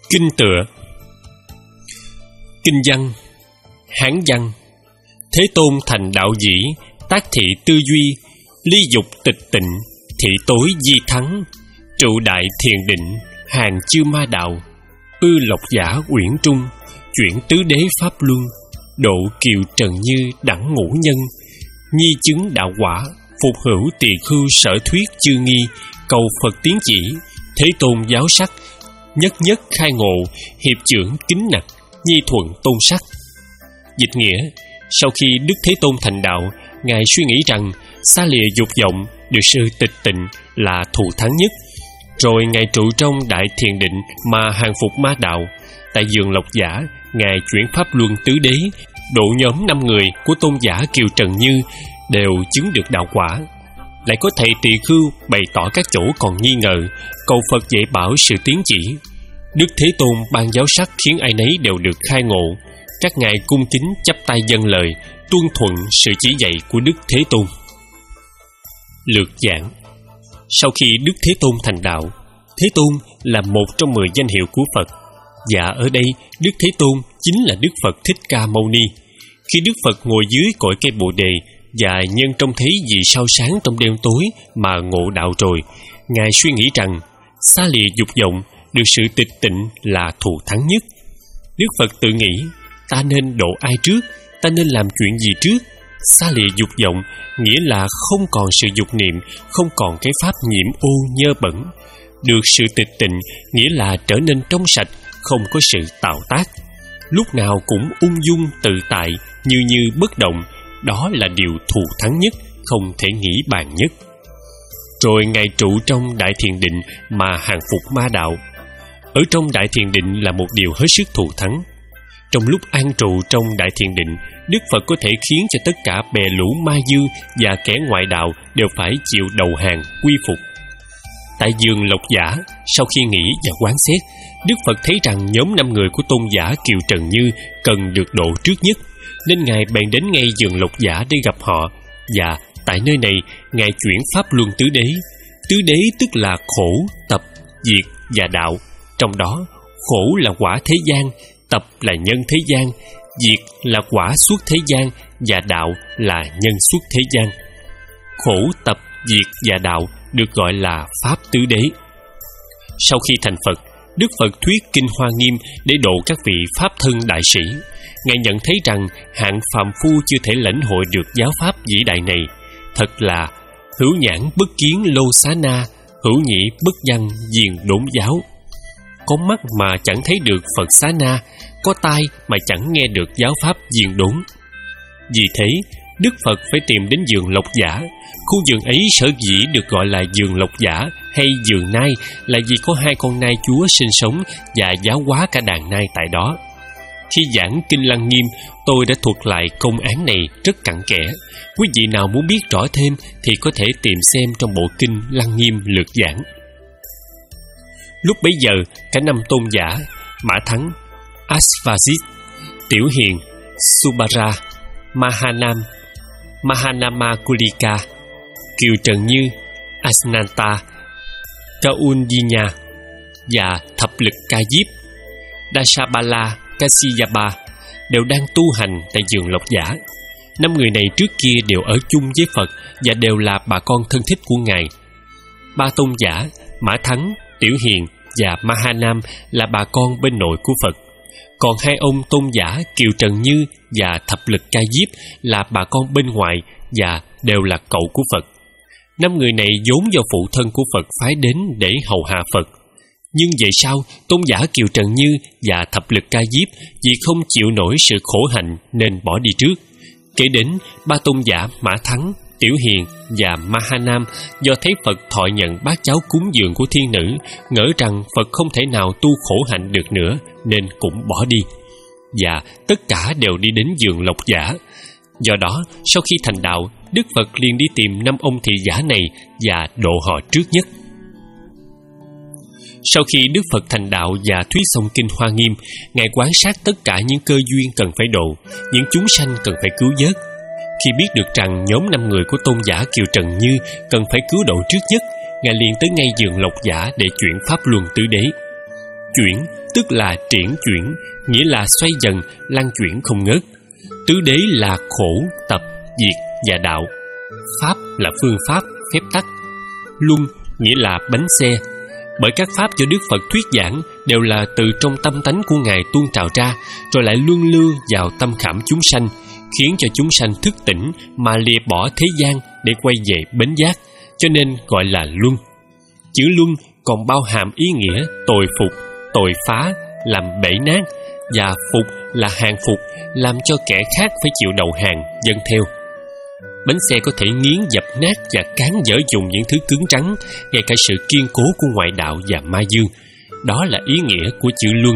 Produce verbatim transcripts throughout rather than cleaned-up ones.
Kinh tựa. Kinh văn, Hán văn. Thế Tôn thành đạo dĩ, tác thị tư duy, ly dục tịch tịnh, thị tối di thắng, trụ đại thiền định, hàng chư ma đạo, ư lộc giả uyển trung, chuyển tứ đế pháp luân, độ kiều trần như đẳng ngũ nhân, nhi chứng đạo quả, phục hữu tỳ khưu sở thuyết chư nghi, cầu Phật tiến chỉ, Thế Tôn giáo sắc, nhất nhất khai ngộ, hiệp trưởng kính nặc, nhi thuận tôn sắc. Dịch nghĩa: sau khi Đức Thế Tôn thành đạo, Ngài suy nghĩ rằng xa lìa dục vọng, được sự tịch tịnh là thù thắng nhất. Rồi Ngài trụ trong đại thiền định mà hàng phục ma đạo. Tại vườn Lộc Giả, Ngài chuyển pháp luân tứ đế, độ nhóm năm người của tôn giả Kiều Trần Như đều chứng được đạo quả. Lại có thầy Tỳ Khưu bày tỏ các chỗ còn nghi ngờ, cầu Phật dạy bảo sự tiến chỉ. Đức Thế Tôn ban giáo sắc khiến ai nấy đều được khai ngộ. Các ngài cung kính chắp tay dâng lời, tuân thuận sự chỉ dạy của Đức Thế Tôn. Lược giảng. Sau khi Đức Thế Tôn thành đạo, Thế Tôn là một trong mười danh hiệu của Phật. Và ở đây Đức Thế Tôn chính là Đức Phật Thích Ca Mâu Ni. Khi Đức Phật ngồi dưới cội cây Bồ Đề và nhân trông thấy vì sao sáng trong đêm tối mà ngộ đạo rồi, Ngài suy nghĩ rằng xa lìa dục vọng, được sự tịch tịnh là thù thắng nhất. Đức Phật tự nghĩ, ta nên độ ai trước, ta nên làm chuyện gì trước. Xa lìa dục vọng nghĩa là không còn sự dục niệm, không còn cái pháp nhiễm ô nhơ bẩn. Được sự tịch tịnh nghĩa là trở nên trong sạch, không có sự tạo tác, lúc nào cũng ung dung tự tại, như như bất động. Đó là điều thù thắng nhất, không thể nghĩ bàn nhất. Rồi Ngài trụ trong đại thiền định mà hàng phục ma đạo. Ở trong đại thiền định là một điều hết sức thù thắng. Trong lúc an trụ trong đại thiền định, Đức Phật có thể khiến cho tất cả bè lũ ma dư và kẻ ngoại đạo đều phải chịu đầu hàng, quy phục. Tại vườn Lộc Giả, sau khi nghĩ và quán xét, Đức Phật thấy rằng nhóm năm người của tôn giả Kiều Trần Như cần được độ trước nhất, nên Ngài bèn đến ngay vườn Lộc Giả để gặp họ. Và tại nơi này, Ngài chuyển pháp luân tứ đế. Tứ đế tức là khổ, tập, diệt và đạo. Trong đó, khổ là quả thế gian, tập là nhân thế gian, diệt là quả suốt thế gian, và đạo là nhân suốt thế gian. Khổ, tập, diệt và đạo được gọi là pháp tứ đế. Sau khi thành Phật, Đức Phật thuyết kinh Hoa Nghiêm để độ các vị pháp thân đại sĩ. Ngài nhận thấy rằng hạng phàm phu chưa thể lãnh hội được giáo pháp vĩ đại này. Thật là hữu nhãn bất kiến lô xá na, hữu nhĩ bất văn diền đốn giáo. Có mắt mà chẳng thấy được Phật xá na, có tai mà chẳng nghe được giáo pháp diền đốn. Vì thế, Đức Phật phải tìm đến vườn Lộc Giả. Khu vườn ấy sở dĩ được gọi là vườn Lộc Giả hay vườn nai là vì có hai con nai chúa sinh sống và giáo hóa cả đàn nai tại đó. Khi giảng kinh Lăng Nghiêm, tôi đã thuật lại công án này rất cặn kẽ. Quý vị nào muốn biết rõ thêm thì có thể tìm xem trong bộ kinh Lăng Nghiêm lược giảng. Lúc bấy giờ, cả năm tôn giả Mã Thắng, Asvajit, Tiểu Hiền, Subara, Mahanam, Mahanamakulika, Kiều Trần Như, Asnanta, Kaundinya và Thập Lực Ca Diếp, Dashabala, Kasiyapa đều đang tu hành tại vườn Lộc Giả. Năm người này trước kia đều ở chung với Phật và đều là bà con thân thích của Ngài. Ba tôn giả Mã Thắng, Tiểu Hiền và Mahanam là bà con bên nội của Phật. Còn hai ông tôn giả Kiều Trần Như và Thập Lực Ca Diếp là bà con bên ngoài và đều là cậu của Phật. Năm người này vốn do phụ thân của Phật phái đến để hầu hạ Phật. Nhưng về sau, tôn giả Kiều Trần Như và Thập Lực Ca Diếp vì không chịu nổi sự khổ hạnh nên bỏ đi trước. Kể đến ba tôn giả Mã Thắng, Tiểu Hiền và Mahanam do thấy Phật thọ nhận bát cháo cúng dường của thiên nữ, ngỡ rằng Phật không thể nào tu khổ hạnh được nữa nên cũng bỏ đi. Và tất cả đều đi đến vườn Lộc Giả. Do đó, sau khi thành đạo, Đức Phật liền đi tìm năm ông thị giả này và độ họ trước nhất. Sau khi Đức Phật thành đạo và thuyết xong kinh Hoa Nghiêm, Ngài quan sát tất cả những cơ duyên cần phải độ, những chúng sanh cần phải cứu vớt. Khi biết được rằng nhóm năm người của tôn giả Kiều Trần Như cần phải cứu độ trước nhất, Ngài liền tới ngay vườn Lộc Giả để chuyển pháp luân tứ đế. Chuyển tức là triển chuyển, nghĩa là xoay dần, lan chuyển không ngớt. Tứ đế là khổ, tập, diệt và đạo. Pháp là phương pháp, phép tắc. Luân nghĩa là bánh xe. Bởi các pháp do Đức Phật thuyết giảng đều là từ trong tâm tánh của Ngài tuôn trào ra, rồi lại luân lưu vào tâm khảm chúng sanh, khiến cho chúng sanh thức tỉnh mà lìa bỏ thế gian để quay về bến giác, cho nên gọi là luân. Chữ luân còn bao hàm ý nghĩa tội phục, tội phá, làm bể nát, và phục là hàng phục, làm cho kẻ khác phải chịu đầu hàng, dâng theo. Bánh xe có thể nghiến dập nát và cán dở dùng những thứ cứng rắn, ngay cả sự kiên cố của ngoại đạo và ma dương. Đó là ý nghĩa của chữ luân.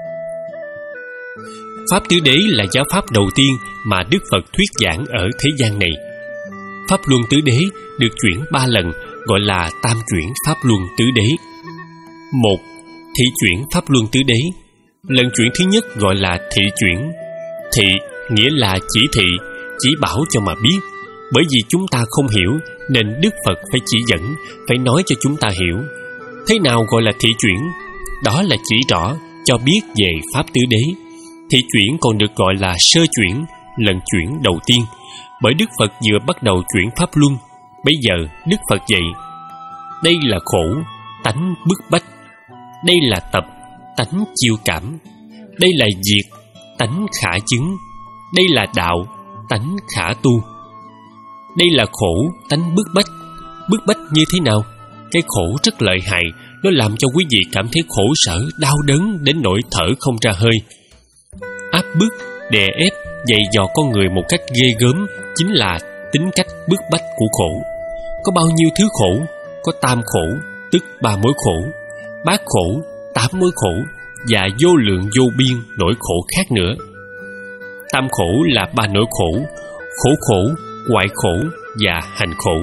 Pháp tứ đế là giáo pháp đầu tiên mà Đức Phật thuyết giảng ở thế gian này. Pháp luân tứ đế được chuyển ba lần, gọi là tam chuyển pháp luân tứ đế. Một, thị chuyển pháp luân tứ đế. Lần chuyển thứ nhất gọi là thị chuyển. Thị nghĩa là chỉ thị, chỉ bảo cho mà biết. Bởi vì chúng ta không hiểu nên Đức Phật phải chỉ dẫn, phải nói cho chúng ta hiểu. Thế nào gọi là thị chuyển? Đó là chỉ rõ, cho biết về pháp tứ đế. Thị chuyển còn được gọi là sơ chuyển, lần chuyển đầu tiên. Bởi Đức Phật vừa bắt đầu chuyển pháp luân. Bây giờ Đức Phật dạy: đây là khổ, tánh bức bách. Đây là tập, tánh chiêu cảm. Đây là diệt, tánh khả chứng. Đây là đạo, tánh khả tu. Đây là khổ, tánh bức bách. Bức bách như thế nào? Cái khổ rất lợi hại, nó làm cho quý vị cảm thấy khổ sở, đau đớn đến nỗi thở không ra hơi. Áp bức, đè ép, dày dò con người một cách ghê gớm chính là tính cách bức bách của khổ. Có bao nhiêu thứ khổ? Có tam khổ, tức ba mối khổ, bát khổ, tám mối khổ, và vô lượng vô biên nỗi khổ khác nữa. Tam khổ là ba nỗi khổ: khổ khổ, hoại khổ và hành khổ.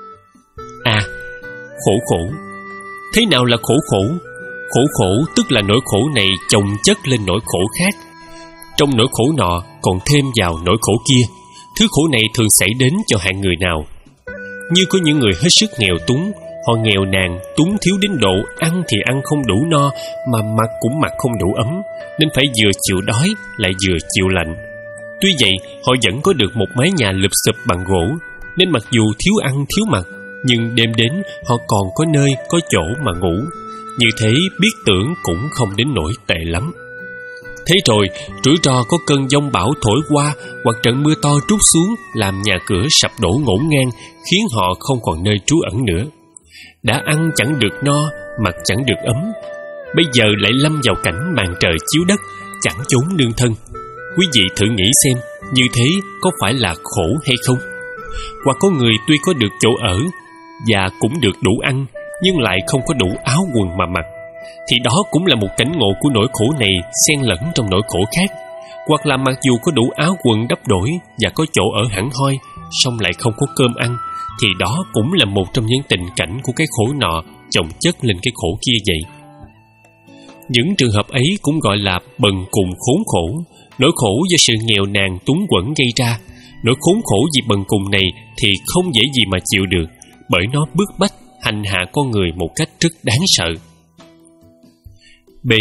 A. Khổ khổ. Thế nào là khổ khổ? Khổ khổ tức là nỗi khổ này chồng chất lên nỗi khổ khác. Trong nỗi khổ nọ còn thêm vào nỗi khổ kia. Thứ khổ này thường xảy đến cho hạng người nào? Như có những người hết sức nghèo túng. Họ nghèo nàn, túng thiếu đến độ ăn thì ăn không đủ no, mà mặc cũng mặc không đủ ấm, nên phải vừa chịu đói lại vừa chịu lạnh. Tuy vậy, họ vẫn có được một mái nhà lụp xụp bằng gỗ, nên mặc dù thiếu ăn thiếu mặc, nhưng đêm đến họ còn có nơi có chỗ mà ngủ. Như thế biết tưởng cũng không đến nỗi tệ lắm. Thế rồi, rủi ro có cơn giông bão thổi qua hoặc trận mưa to trút xuống làm nhà cửa sập đổ ngổn ngang, khiến họ không còn nơi trú ẩn nữa. Đã ăn chẳng được no, mặc chẳng được ấm, bây giờ lại lâm vào cảnh màn trời chiếu đất, chẳng chốn nương thân. Quý vị thử nghĩ xem, như thế có phải là khổ hay không? Hoặc có người tuy có được chỗ ở và cũng được đủ ăn, nhưng lại không có đủ áo quần mà mặc, thì đó cũng là một cảnh ngộ của nỗi khổ này xen lẫn trong nỗi khổ khác. Hoặc là mặc dù có đủ áo quần đắp đổi và có chỗ ở hẳn hoi, song lại không có cơm ăn, thì đó cũng là một trong những tình cảnh của cái khổ nọ chồng chất lên cái khổ kia vậy. Những trường hợp ấy cũng gọi là bần cùng khốn khổ. Nỗi khổ do sự nghèo nàn túng quẫn gây ra. Nỗi khốn khổ vì bần cùng này thì không dễ gì mà chịu được, bởi nó bức bách, hành hạ con người một cách rất đáng sợ. B.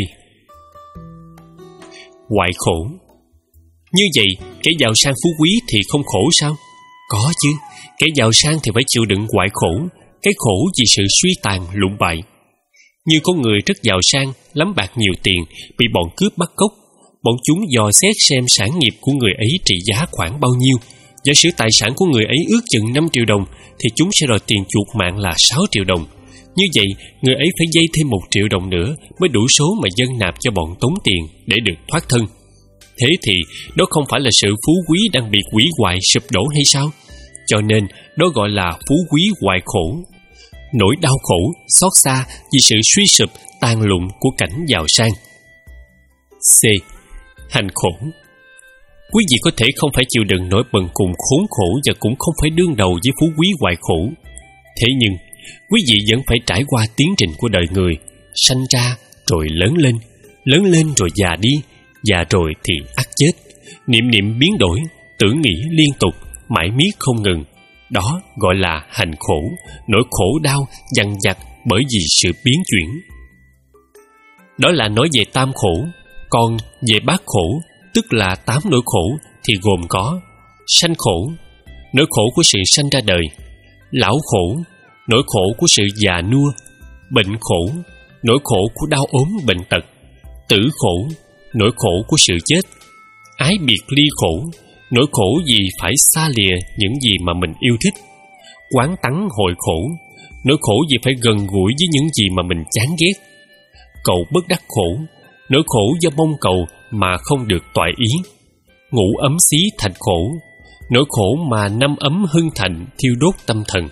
Hoại khổ. Như vậy, kẻ giàu sang phú quý thì không khổ sao? Có chứ, kẻ giàu sang thì phải chịu đựng hoại khổ. Cái khổ vì sự suy tàn, lụng bại. Như có người rất giàu sang, lắm bạc nhiều tiền, bị bọn cướp bắt cóc. Bọn chúng dò xét xem sản nghiệp của người ấy trị giá khoảng bao nhiêu. Giả sử tài sản của người ấy ước chừng năm triệu đồng, thì chúng sẽ đòi tiền chuộc mạng là sáu triệu đồng. Như vậy, người ấy phải vay thêm một triệu đồng nữa mới đủ số mà dâng nạp cho bọn tống tiền để được thoát thân. Thế thì đó không phải là sự phú quý đang bị hủy hoại sụp đổ hay sao? Cho nên đó gọi là phú quý hoại khổ. Nỗi đau khổ, xót xa vì sự suy sụp, tàn lụn của cảnh giàu sang. C. Hành khổ. Quý vị có thể không phải chịu đựng nỗi bần cùng khốn khổ và cũng không phải đương đầu với phú quý hoại khổ. Thế nhưng, quý vị vẫn phải trải qua tiến trình của đời người, sanh ra rồi lớn lên, lớn lên rồi già đi, già rồi thì ắt chết. Niệm niệm biến đổi, tưởng nghĩ liên tục, mãi miết không ngừng. Đó gọi là hành khổ, nỗi khổ đau dằn vặt bởi vì sự biến chuyển. Đó là nói về tam khổ. Còn về bát khổ, tức là tám nỗi khổ, thì gồm có sanh khổ, nỗi khổ của sự sanh ra đời; lão khổ, nỗi khổ của sự già nua; bệnh khổ, nỗi khổ của đau ốm bệnh tật; tử khổ, nỗi khổ của sự chết; ái biệt ly khổ, nỗi khổ vì phải xa lìa những gì mà mình yêu thích; quán tắng hội khổ, nỗi khổ vì phải gần gũi với những gì mà mình chán ghét; cầu bất đắc khổ, nỗi khổ do mong cầu mà không được toại ý; ngũ ấm xí thành khổ, nỗi khổ mà năm ấm hưng thành thiêu đốt tâm thần.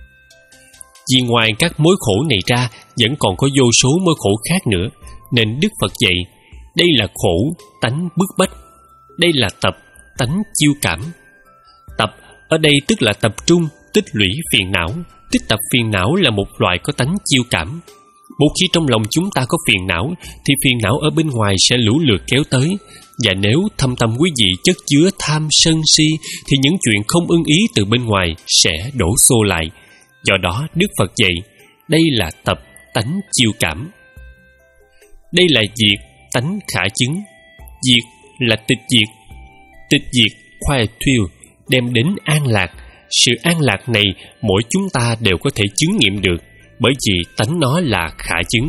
Vì ngoài các mối khổ này ra, vẫn còn có vô số mối khổ khác nữa, nên Đức Phật dạy đây là khổ tánh bức bách, đây là tập tánh chiêu cảm. Tập ở đây tức là tập trung tích lũy phiền não. Tích tập phiền não là một loại có tánh chiêu cảm. Một khi trong lòng chúng ta có phiền não, thì phiền não ở bên ngoài sẽ lũ lượt kéo tới. Và nếu thâm tâm quý vị chất chứa tham sân si, thì những chuyện không ưng ý từ bên ngoài sẽ đổ xô lại. Do đó Đức Phật dạy đây là tập tánh chiêu cảm. Đây là diệt tánh khả chứng. Diệt là tịch diệt. Tịch diệt khoai thiêu, đem đến an lạc. Sự an lạc này mỗi chúng ta đều có thể chứng nghiệm được, bởi vì tánh nó là khả chứng.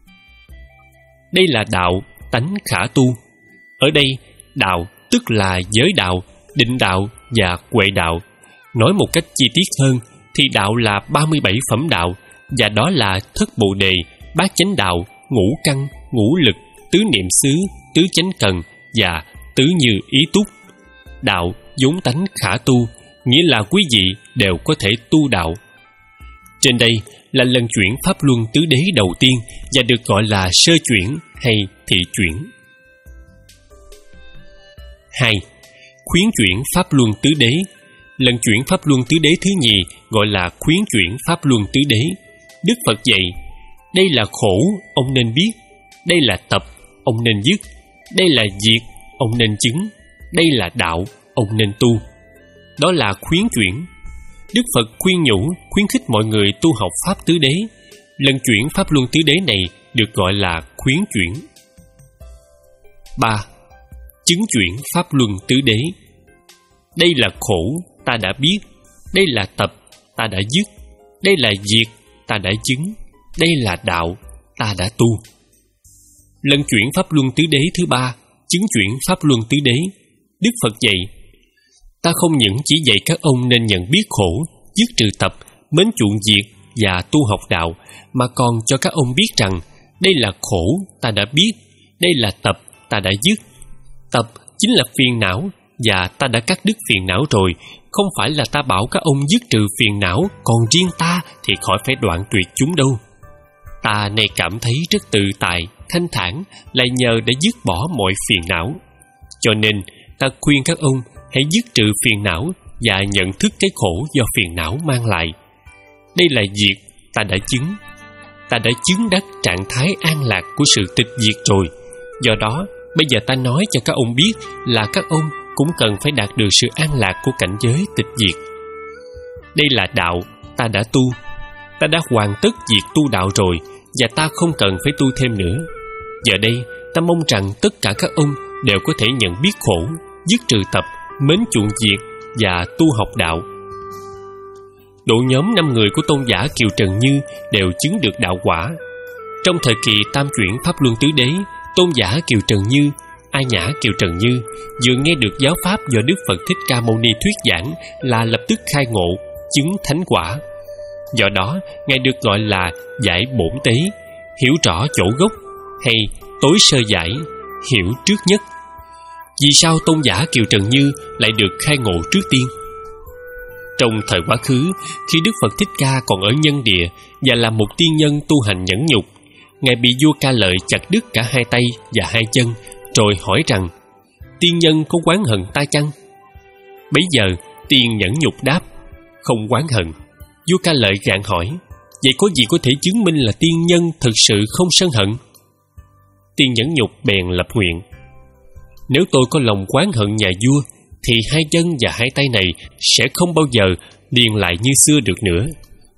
Đây là đạo tánh khả tu. Ở đây đạo tức là giới đạo, định đạo và huệ đạo. Nói một cách chi tiết hơn thì đạo là ba mươi bảy phẩm đạo, và đó là thất bồ đề, bát chánh đạo, ngũ căn, ngũ lực, tứ niệm xứ, tứ chánh cần và tứ như ý túc. Đạo vốn tánh khả tu, nghĩa là quý vị đều có thể tu đạo. Trên đây là lần chuyển pháp luân tứ đế đầu tiên, và được gọi là sơ chuyển hay thị chuyển. Hai. Khuyến chuyển pháp luân tứ đế. Lần chuyển pháp luân tứ đế thứ nhì gọi là khuyến chuyển pháp luân tứ đế. Đức Phật dạy đây là khổ, ông nên biết; đây là tập, ông nên dứt; đây là diệt, ông nên chứng; đây là đạo, ông nên tu. Đó là khuyến chuyển. Đức Phật khuyên nhủ, khuyến khích mọi người tu học pháp tứ đế. Lần chuyển pháp luân tứ đế này được gọi là khuyến chuyển. Ba. Chứng chuyển pháp luân tứ đế. Đây là khổ, ta đã biết; đây là tập, ta đã dứt; đây là diệt, ta đã chứng; đây là đạo, ta đã tu. Lần chuyển pháp luân tứ đế thứ ba, chứng chuyển pháp luân tứ đế. Đức Phật dạy ta không những chỉ dạy các ông nên nhận biết khổ, dứt trừ tập, mến chuộng diệt và tu học đạo, mà còn cho các ông biết rằng đây là khổ, ta đã biết; đây là tập, ta đã dứt. Tập chính là phiền não, và ta đã cắt đứt phiền não rồi. Không phải là ta bảo các ông dứt trừ phiền não, còn riêng ta thì khỏi phải đoạn tuyệt chúng đâu. Ta này cảm thấy rất tự tại, thanh thản là nhờ đã dứt bỏ mọi phiền não. Cho nên ta khuyên các ông hãy dứt trừ phiền não và nhận thức cái khổ do phiền não mang lại. Đây là diệt, ta đã chứng. Ta đã chứng đắc trạng thái an lạc của sự tịch diệt rồi. Do đó bây giờ ta nói cho các ông biết là các ông cũng cần phải đạt được sự an lạc của cảnh giới tịch diệt. Đây là đạo, ta đã tu. Ta đã hoàn tất việc tu đạo rồi, và ta không cần phải tu thêm nữa. Giờ đây ta mong rằng tất cả các ông đều có thể nhận biết khổ, dứt trừ tập, mến chuộng diệt và tu học đạo. Đội nhóm năm người của tôn giả Kiều Trần Như đều chứng được đạo quả. Trong thời kỳ tam chuyển pháp luân tứ đế, tôn giả Kiều Trần Như, A Nhã Kiều Trần Như vừa nghe được giáo pháp do Đức Phật Thích Ca Mâu Ni thuyết giảng là lập tức khai ngộ, chứng thánh quả. Do đó ngài được gọi là giải bổn tế, hiểu rõ chỗ gốc, hay tối sơ giải, hiểu trước nhất. Vì sao tôn giả Kiều Trần Như lại được khai ngộ trước tiên? Trong thời quá khứ, khi Đức Phật Thích Ca còn ở nhân địa và là một tiên nhân tu hành nhẫn nhục, ngài bị vua Ca Lợi chặt đứt cả hai tay và hai chân, rồi hỏi rằng: tiên nhân có oán hận ta chăng? Bấy giờ tiên nhẫn nhục đáp: không oán hận. Vua Ca Lợi gạn hỏi: vậy có gì có thể chứng minh là tiên nhân thực sự không sân hận? Tiên nhẫn nhục bèn lập nguyện: nếu tôi có lòng oán hận nhà vua, thì hai chân và hai tay này sẽ không bao giờ liền lại như xưa được nữa.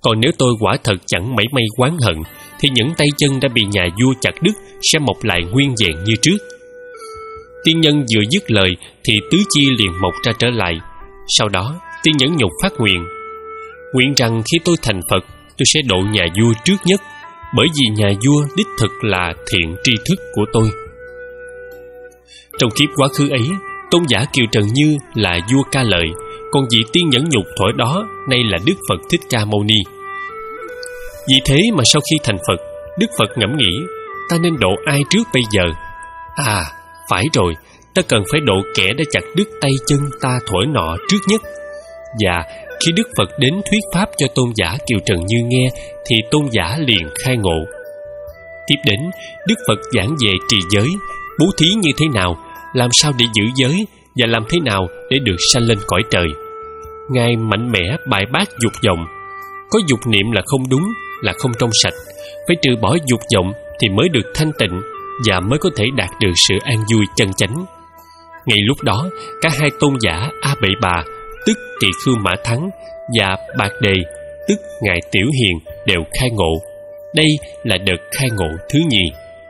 Còn nếu tôi quả thật chẳng mảy may oán hận, thì những tay chân đã bị nhà vua chặt đứt sẽ mọc lại nguyên vẹn như trước. Tiên nhân vừa dứt lời thì tứ chi liền mọc ra trở lại. Sau đó tiên nhẫn nhục phát nguyện: nguyện rằng khi tôi thành Phật, tôi sẽ độ nhà vua trước nhất, bởi vì nhà vua đích thực là thiện tri thức của tôi. Trong kiếp quá khứ ấy, tôn giả Kiều Trần Như là vua Ca Lợi, còn vị tiên nhẫn nhục thổi đó nay là Đức Phật Thích Ca Mâu Ni. Vì thế mà sau khi thành Phật, Đức Phật ngẫm nghĩ: ta nên độ ai trước bây giờ? À, phải rồi, ta cần phải độ kẻ đã chặt đứt tay chân ta thổi nọ trước nhất. Và khi Đức Phật đến thuyết pháp cho tôn giả Kiều Trần Như nghe, thì tôn giả liền khai ngộ. Tiếp đến, Đức Phật giảng về trì giới, bố thí như thế nào, làm sao để giữ giới, và làm thế nào để được sanh lên cõi trời. Ngài mạnh mẽ bài bác dục vọng. Có dục niệm là không đúng, là không trong sạch. Phải trừ bỏ dục vọng thì mới được thanh tịnh, và mới có thể đạt được sự an vui chân chánh. Ngay lúc đó, cả hai tôn giả A Bệ Bà, tức Tỳ Khưu Mã Thắng, và Bạc Đề, tức Ngài Tiểu Hiền, đều khai ngộ. Đây là đợt khai ngộ thứ nhì.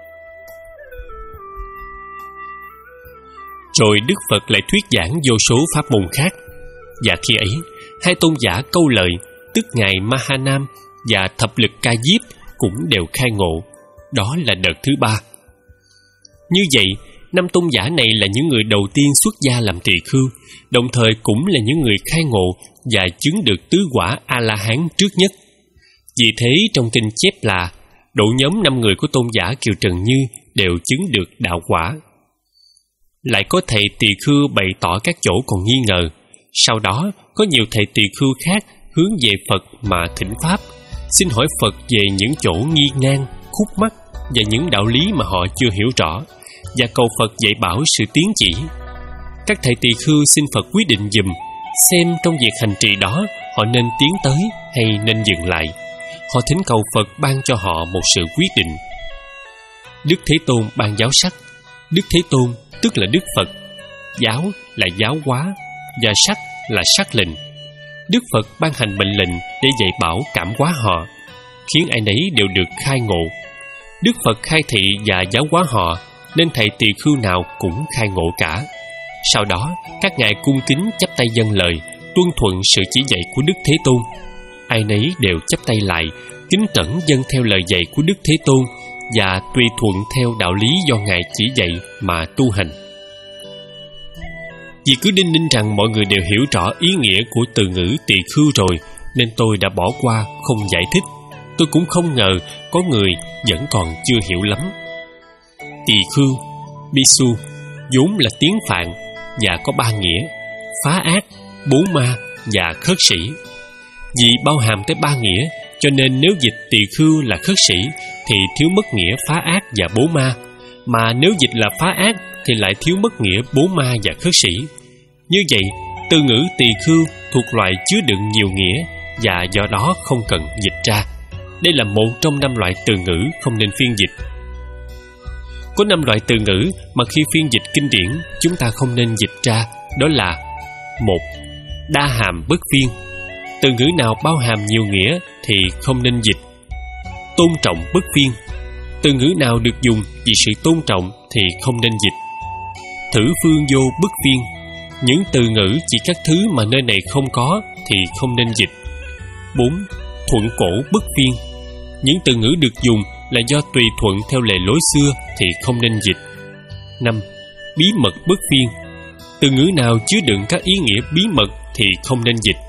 Rồi Đức Phật lại thuyết giảng vô số pháp môn khác. Và khi ấy, hai tôn giả Câu Lợi, tức Ngài Mahanam, và Thập Lực Ca Diếp cũng đều khai ngộ. Đó là đợt thứ ba. Như vậy, năm tôn giả này là những người đầu tiên xuất gia làm tỳ khưu, đồng thời cũng là những người khai ngộ và chứng được tứ quả A-la-hán trước nhất. Vì thế trong kinh chép là độ nhóm năm người của tôn giả Kiều Trần Như đều chứng được đạo quả. Lại có thầy tỳ khưu bày tỏ các chỗ còn nghi ngờ. Sau đó có nhiều thầy tỳ khưu khác hướng về Phật mà thỉnh pháp, xin hỏi Phật về những chỗ nghi nan, khúc mắc và những đạo lý mà họ chưa hiểu rõ, và cầu Phật dạy bảo sự tiến chỉ. Các thầy tỳ khưu xin Phật quyết định giùm, xem trong việc hành trì đó họ nên tiến tới hay nên dừng lại. Họ thỉnh cầu Phật ban cho họ một sự quyết định. Đức Thế Tôn ban giáo sắc. Đức Thế Tôn tức là Đức Phật, giáo là giáo hóa, và sắc là sắc lệnh. Đức Phật ban hành mệnh lệnh để dạy bảo cảm hóa họ, khiến ai nấy đều được khai ngộ. Đức Phật khai thị và giáo hóa họ, nên thầy tỳ khưu nào cũng khai ngộ cả. Sau đó, các ngài cung kính chắp tay dâng lời, tuân thuận sự chỉ dạy của Đức Thế Tôn. Ai nấy đều chắp tay lại, kính cẩn dâng theo lời dạy của Đức Thế Tôn, và tùy thuận theo đạo lý do Ngài chỉ dạy mà tu hành. Vì cứ đinh ninh rằng mọi người đều hiểu rõ ý nghĩa của từ ngữ tỳ khưu rồi, nên tôi đã bỏ qua không giải thích. Tôi cũng không ngờ có người vẫn còn chưa hiểu lắm. Tỳ khưu, Bisu, vốn là tiếng Phạn và có ba nghĩa: phá ác, bố ma và khất sĩ. Vì bao hàm tới ba nghĩa, cho nên nếu dịch tỳ khưu là khất sĩ thì thiếu mất nghĩa phá ác và bố ma, mà nếu dịch là phá ác thì lại thiếu mất nghĩa bố ma và khất sĩ. Như vậy, từ ngữ tỳ khưu thuộc loại chứa đựng nhiều nghĩa, và do đó không cần dịch ra. Đây là một trong năm loại từ ngữ không nên phiên dịch. Có năm loại từ ngữ mà khi phiên dịch kinh điển chúng ta không nên dịch ra, đó là: một. Đa hàm bất phiên. Từ ngữ nào bao hàm nhiều nghĩa thì không nên dịch. Tôn trọng bất phiên. Từ ngữ nào được dùng vì sự tôn trọng thì không nên dịch. Thử phương vô bất phiên. Những từ ngữ chỉ các thứ mà nơi này không có thì không nên dịch. Bốn. Thuận cổ bất phiên. Những từ ngữ được dùng là do tùy thuận theo lề lối xưa thì không nên dịch. Năm. Bí mật bất phiên. Từ ngữ nào chứa đựng các ý nghĩa bí mật thì không nên dịch.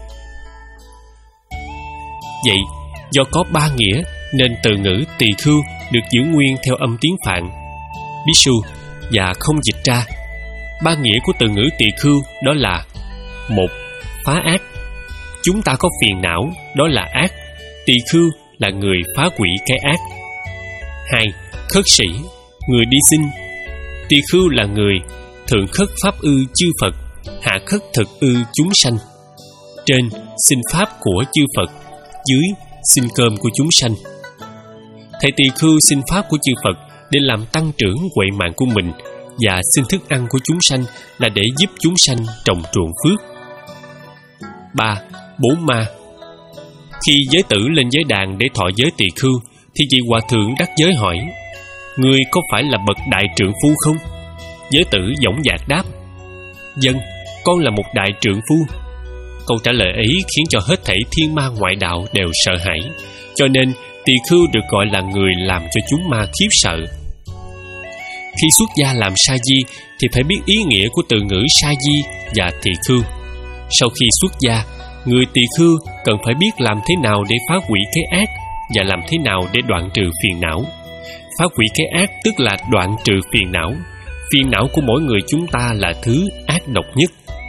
Vậy, do có ba nghĩa nên từ ngữ tỳ khưu được giữ nguyên theo âm tiếng Phạn, Bisu, và không dịch ra. Ba nghĩa của từ ngữ tỳ khưu đó là: một. Phá ác. Chúng ta có phiền não, đó là ác. Tỳ khưu là người phá hủy cái ác. Hai. Khất sĩ, người đi xin. Tỳ khưu là người thượng khất pháp ư chư Phật, hạ khất thực ư chúng sanh. Trên xin pháp của chư Phật, dưới xin cơm của chúng sanh. Thầy tỳ khưu xin pháp của chư Phật để làm tăng trưởng huệ mạng của mình, và xin thức ăn của chúng sanh là để giúp chúng sanh trồng truộng phước. Ba. Bố ma. Khi giới tử lên giới đàn để thọ giới tỳ khưu, thì vị hòa thượng đắc giới hỏi: Ngươi có phải là bậc đại trượng phu không? Giới tử dõng dạc đáp: Vâng, con là một đại trượng phu. Câu trả lời ấy khiến cho hết thảy thiên ma ngoại đạo đều sợ hãi, cho nên tỳ khưu được gọi là người làm cho chúng ma khiếp sợ. Khi xuất gia làm sa di thì phải biết ý nghĩa của từ ngữ sa di và tỳ khưu. Sau khi xuất gia, người tỳ khưu cần phải biết làm thế nào để phá hủy cái ác và làm thế nào để đoạn trừ phiền não. Phá hủy cái ác tức là đoạn trừ phiền não. Phiền não của mỗi người chúng ta là thứ ác độc nhất.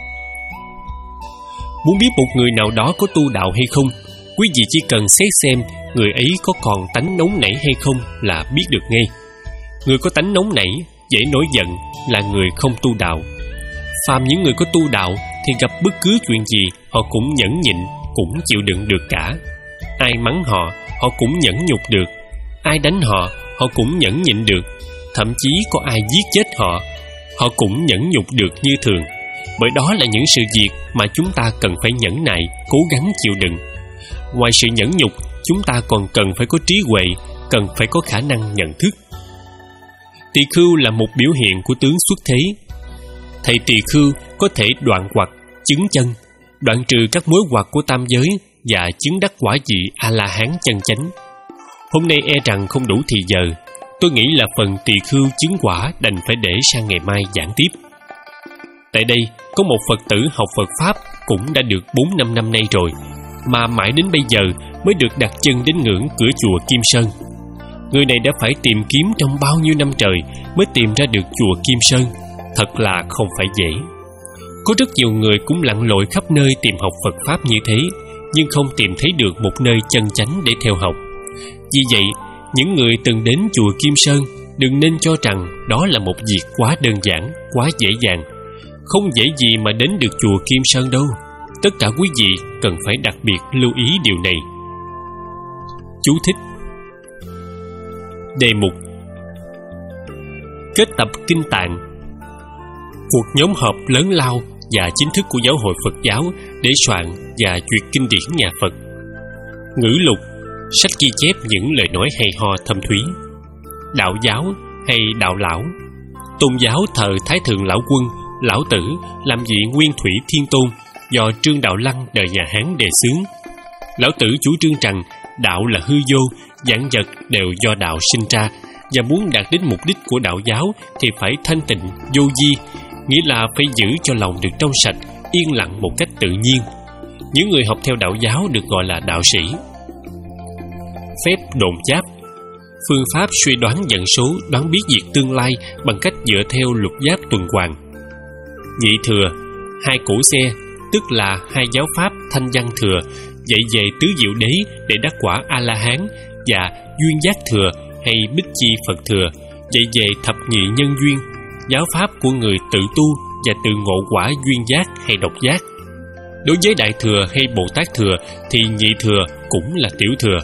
Muốn biết một người nào đó có tu đạo hay không, quý vị chỉ cần xét xem người ấy có còn tánh nóng nảy hay không là biết được ngay. Người có tánh nóng nảy, dễ nổi giận là người không tu đạo. Phàm những người có tu đạo thì gặp bất cứ chuyện gì họ cũng nhẫn nhịn, cũng chịu đựng được cả. Ai mắng họ, họ cũng nhẫn nhục được. Ai đánh họ, họ cũng nhẫn nhịn được. Thậm chí có ai giết chết họ, họ cũng nhẫn nhục được như thường. Bởi đó là những sự việc mà chúng ta cần phải nhẫn nại, cố gắng chịu đựng. Ngoài sự nhẫn nhục, chúng ta còn cần phải có trí huệ, cần phải có khả năng nhận thức. Tỳ khưu là một biểu hiện của tướng xuất thế. Thầy tỳ khưu có thể đoạn hoặc, chứng chân, đoạn trừ các mối hoặc của tam giới và chứng đắc quả vị A-la-hán chân chánh. Hôm nay e rằng không đủ thì giờ, tôi nghĩ là phần tỳ khưu chứng quả đành phải để sang ngày mai giảng tiếp. Tại đây có một Phật tử học Phật Pháp cũng đã được bốn năm năm nay rồi, mà mãi đến bây giờ mới được đặt chân đến ngưỡng cửa chùa Kim Sơn. Người này đã phải tìm kiếm trong bao nhiêu năm trời mới tìm ra được chùa Kim Sơn. Thật là không phải dễ. Có rất nhiều người cũng lặn lội khắp nơi tìm học Phật Pháp như thế, nhưng không tìm thấy được một nơi chân chánh để theo học. Vì vậy, những người từng đến chùa Kim Sơn đừng nên cho rằng đó là một việc quá đơn giản, quá dễ dàng. Không dễ gì mà đến được chùa Kim Sơn đâu. Tất cả quý vị cần phải đặc biệt lưu ý điều này. Chú thích: Đề mục: Kết tập kinh tạng. Cuộc nhóm họp lớn lao và chính thức của Giáo hội Phật giáo để soạn và duyệt kinh điển nhà Phật. Ngữ lục: sách ghi chép những lời nói hay ho thâm thúy. Đạo giáo hay đạo lão. Tôn giáo thờ Thái Thượng Lão Quân, Lão Tử làm vị Nguyên Thủy Thiên Tôn do Trương Đạo Lăng đời nhà Hán đề xướng. Lão Tử chủ trương rằng đạo là hư vô, vạn vật đều do đạo sinh ra, và muốn đạt đến mục đích của đạo giáo thì phải thanh tịnh, vô vi, nghĩa là phải giữ cho lòng được trong sạch, yên lặng một cách tự nhiên. Những người học theo đạo giáo được gọi là đạo sĩ. Phép độn giáp. Phương pháp suy đoán vận số, đoán biết việc tương lai bằng cách dựa theo luật giáp tuần hoàn. Nhị thừa. Hai cổ xe, tức là hai giáo pháp thanh văn thừa, dạy về tứ diệu đế để đắc quả A-la-hán, và duyên giác thừa hay bích chi Phật thừa, dạy về thập nhị nhân duyên, giáo pháp của người tự tu và tự ngộ quả duyên giác hay độc giác. Đối với đại thừa hay Bồ Tát thừa thì nhị thừa cũng là tiểu thừa.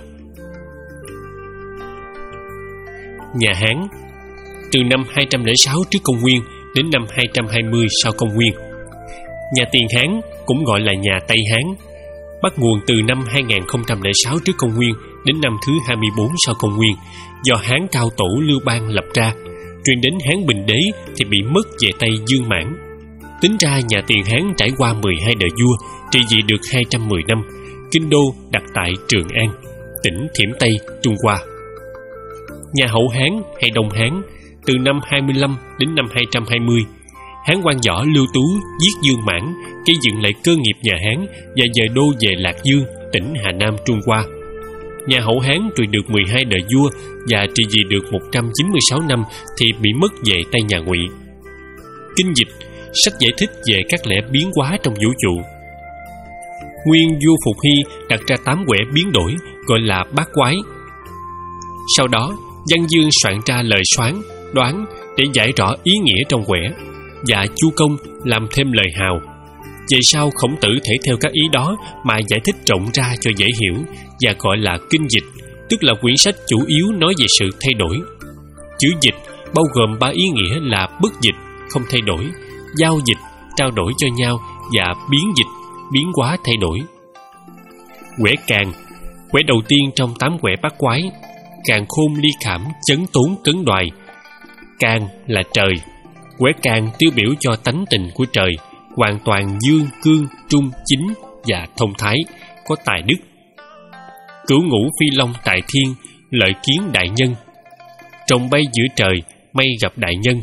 Nhà Hán. Từ năm hai trăm lẻ sáu trước công nguyên đến năm hai trăm hai mươi sau công nguyên. Nhà Tiền Hán cũng gọi là nhà Tây Hán, bắt nguồn từ năm hai nghìn không trăm lẻ sáu trước công nguyên đến năm thứ hai mươi bốn sau công nguyên, do Hán Cao Tổ Lưu Bang lập ra. Truyền đến Hán Bình Đế thì bị mất về tay Dương Mãn. Tính ra nhà Tiền Hán trải qua mười hai đời vua, trị vì được hai trăm mười năm. Kinh đô đặt tại Trường An, tỉnh Thiểm Tây, Trung Hoa. Nhà Hậu Hán hay Đông Hán. Từ năm hai mươi lăm đến năm hai trăm hai mươi, Hán quan võ Lưu Tú giết Dương Mãn, gây dựng lại cơ nghiệp nhà Hán và dời đô về Lạc Dương, tỉnh Hà Nam, Trung Hoa. Nhà Hậu Hán trị được mười hai đời vua và trị vì được một trăm chín mươi sáu năm thì bị mất về tay nhà Ngụy. Kinh dịch, sách giải thích về các lẽ biến hóa trong vũ trụ. Nguyên vua Phục Hy đặt ra tám quẻ biến đổi gọi là bát quái. Sau đó, Văn Dương soạn ra lời soán, đoán để giải rõ ý nghĩa trong quẻ, và Chu Công làm thêm lời hào. Về sau Khổng Tử thể theo các ý đó mà giải thích rộng ra cho dễ hiểu và gọi là kinh dịch, tức là quyển sách chủ yếu nói về sự thay đổi. Chữ dịch bao gồm ba ý nghĩa là bất dịch, không thay đổi, giao dịch, trao đổi cho nhau, và biến dịch, biến hóa thay đổi. Quẻ Càn Quẻ đầu tiên trong tám quẻ bát quái. Càn khôn ly khảm, chấn tốn cấn đoài. Càn là trời. Quẻ càn tiêu biểu cho tánh tình của trời, hoàn toàn dương, cương, trung, chính và thông thái, có tài đức. Cửu ngũ phi long tại thiên, lợi kiến đại nhân. Trồng bay giữa trời, mây gặp đại nhân.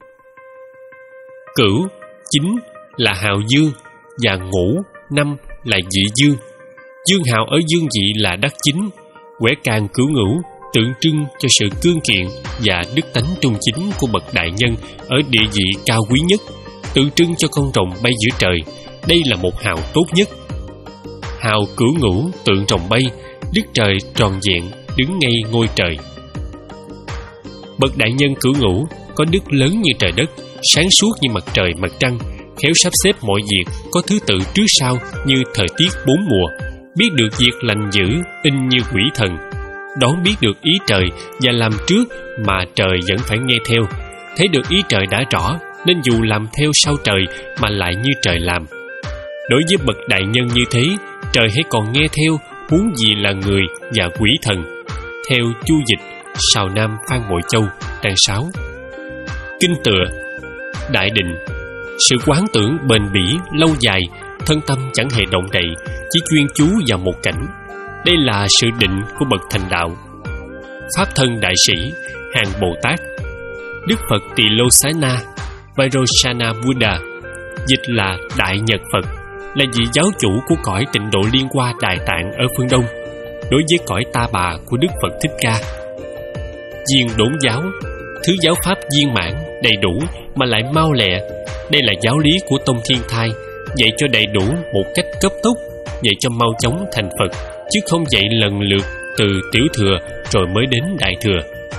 Cửu, chính là hào dương, và ngũ, năm là dị dương. Dương hào ở dương dị là đắc chính. Quẻ càn cửu ngũ tượng trưng cho sự cương kiện và đức tánh trung chính của bậc đại nhân ở địa vị cao quý nhất, tượng trưng cho con rồng bay giữa trời. Đây là một hào tốt nhất. Hào cửu ngũ tượng rồng bay, đức trời tròn vẹn đứng ngay ngôi trời. Bậc đại nhân cửu ngũ có đức lớn như trời đất, sáng suốt như mặt trời mặt trăng, khéo sắp xếp mọi việc có thứ tự trước sau như thời tiết bốn mùa, biết được việc lành dữ in như quỷ thần, đoán biết được ý trời và làm trước mà trời vẫn phải nghe theo, thấy được ý trời đã rõ nên dù làm theo sau trời mà lại như trời làm. Đối với bậc đại nhân như thế, trời hãy còn nghe theo, huống gì là người và quỷ thần. Theo Chu Dịch, Sào Nam Phan Bội Châu, trang sáu. Kinh tựa. Đại định. Sự quán tưởng bền bỉ, lâu dài, thân tâm chẳng hề động đậy, chỉ chuyên chú vào một cảnh. Đây là sự định của bậc thành đạo. Pháp thân đại sĩ, hàng Bồ Tát. Đức Phật Tỳ Lô Xá Na, Vairocana Buddha, dịch là Đại Nhật Phật, là vị giáo chủ của cõi Tịnh Độ Liên Hoa Đài Tạng ở phương Đông, đối với cõi Ta Bà của Đức Phật Thích Ca. Viên đốn giáo, thứ giáo pháp viên mãn, đầy đủ mà lại mau lẹ. Đây là giáo lý của Tông Thiên Thai, dạy cho đầy đủ một cách cấp tốc, dạy cho mau chóng thành Phật, chứ không dạy lần lượt từ tiểu thừa rồi mới đến đại thừa.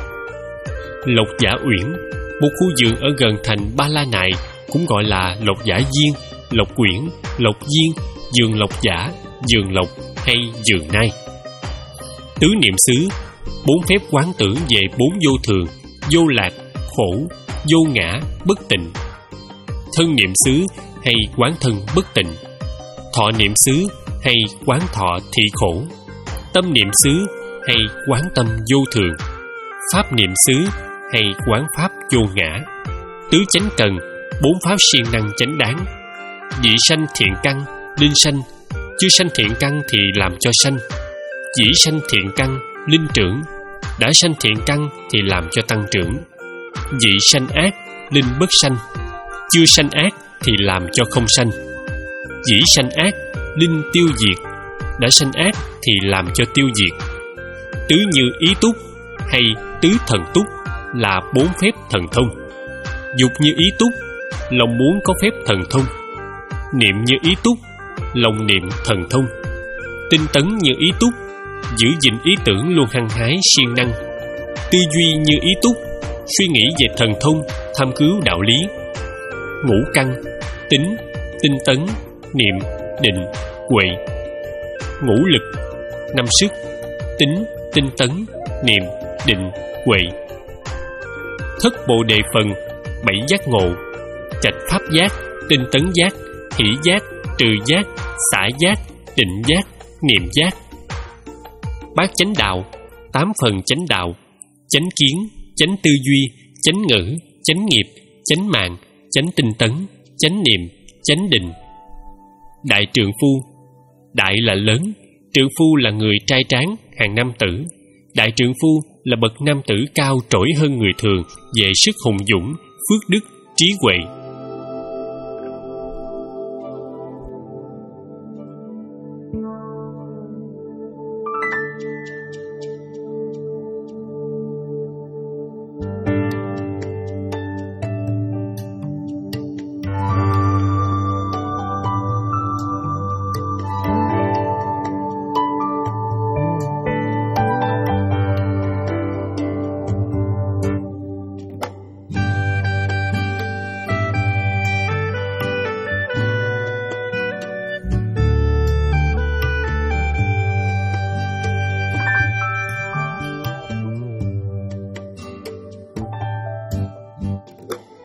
Lộc Giả Uyển, một khu vườn ở gần thành Ba La Nại, cũng gọi là Lộc Giả Viên, Lộc Uyển, Lộc Viên, vườn Lộc Giả, vườn Lộc hay vườn Nai. Tứ niệm xứ, bốn phép quán tưởng về bốn vô thường: vô lạc, khổ, vô ngã, bất tịnh. Thân niệm xứ hay quán thân bất tịnh. Thọ niệm xứ hay quán thọ thị khổ. Tâm niệm xứ hay quán tâm vô thường. Pháp niệm xứ hay quán pháp vô ngã. Tứ chánh cần, bốn pháp siêng năng chánh đáng. Dị sanh thiện căn, linh sanh. Chưa sanh thiện căn thì làm cho sanh. Dĩ sanh thiện căn, linh trưởng. Đã sanh thiện căn thì làm cho tăng trưởng. Dị sanh ác, linh bất sanh. Chưa sanh ác thì làm cho không sanh. Dĩ sanh ác, linh tiêu diệt. Đã sanh ác thì làm cho tiêu diệt. Tứ như ý túc hay tứ thần túc là bốn phép thần thông. Dục như ý túc, lòng muốn có phép thần thông. Niệm như ý túc, lòng niệm thần thông. Tinh tấn như ý túc, giữ gìn ý tưởng luôn hăng hái siêng năng. Tư duy như ý túc, suy nghĩ về thần thông, tham cứu đạo lý. Ngũ căn, tính, tinh tấn, niệm, định, huệ. Ngũ lực, năm sức, tính, tinh tấn, niệm, định, huệ. Thất bồ đề phần, bảy giác ngộ: trạch pháp giác, tinh tấn giác, hỷ giác, trừ giác, xả giác, định giác, niệm giác. Bát chánh đạo, tám phần chánh đạo: chánh kiến, chánh tư duy, chánh ngữ, chánh nghiệp, chánh mạng, chánh tinh tấn, chánh niệm, chánh định. Đại trượng phu. Đại là lớn, trượng phu là người trai tráng, hàng nam tử. Đại trượng phu là bậc nam tử cao trỗi hơn người thường về sức hùng dũng, phước đức, trí huệ.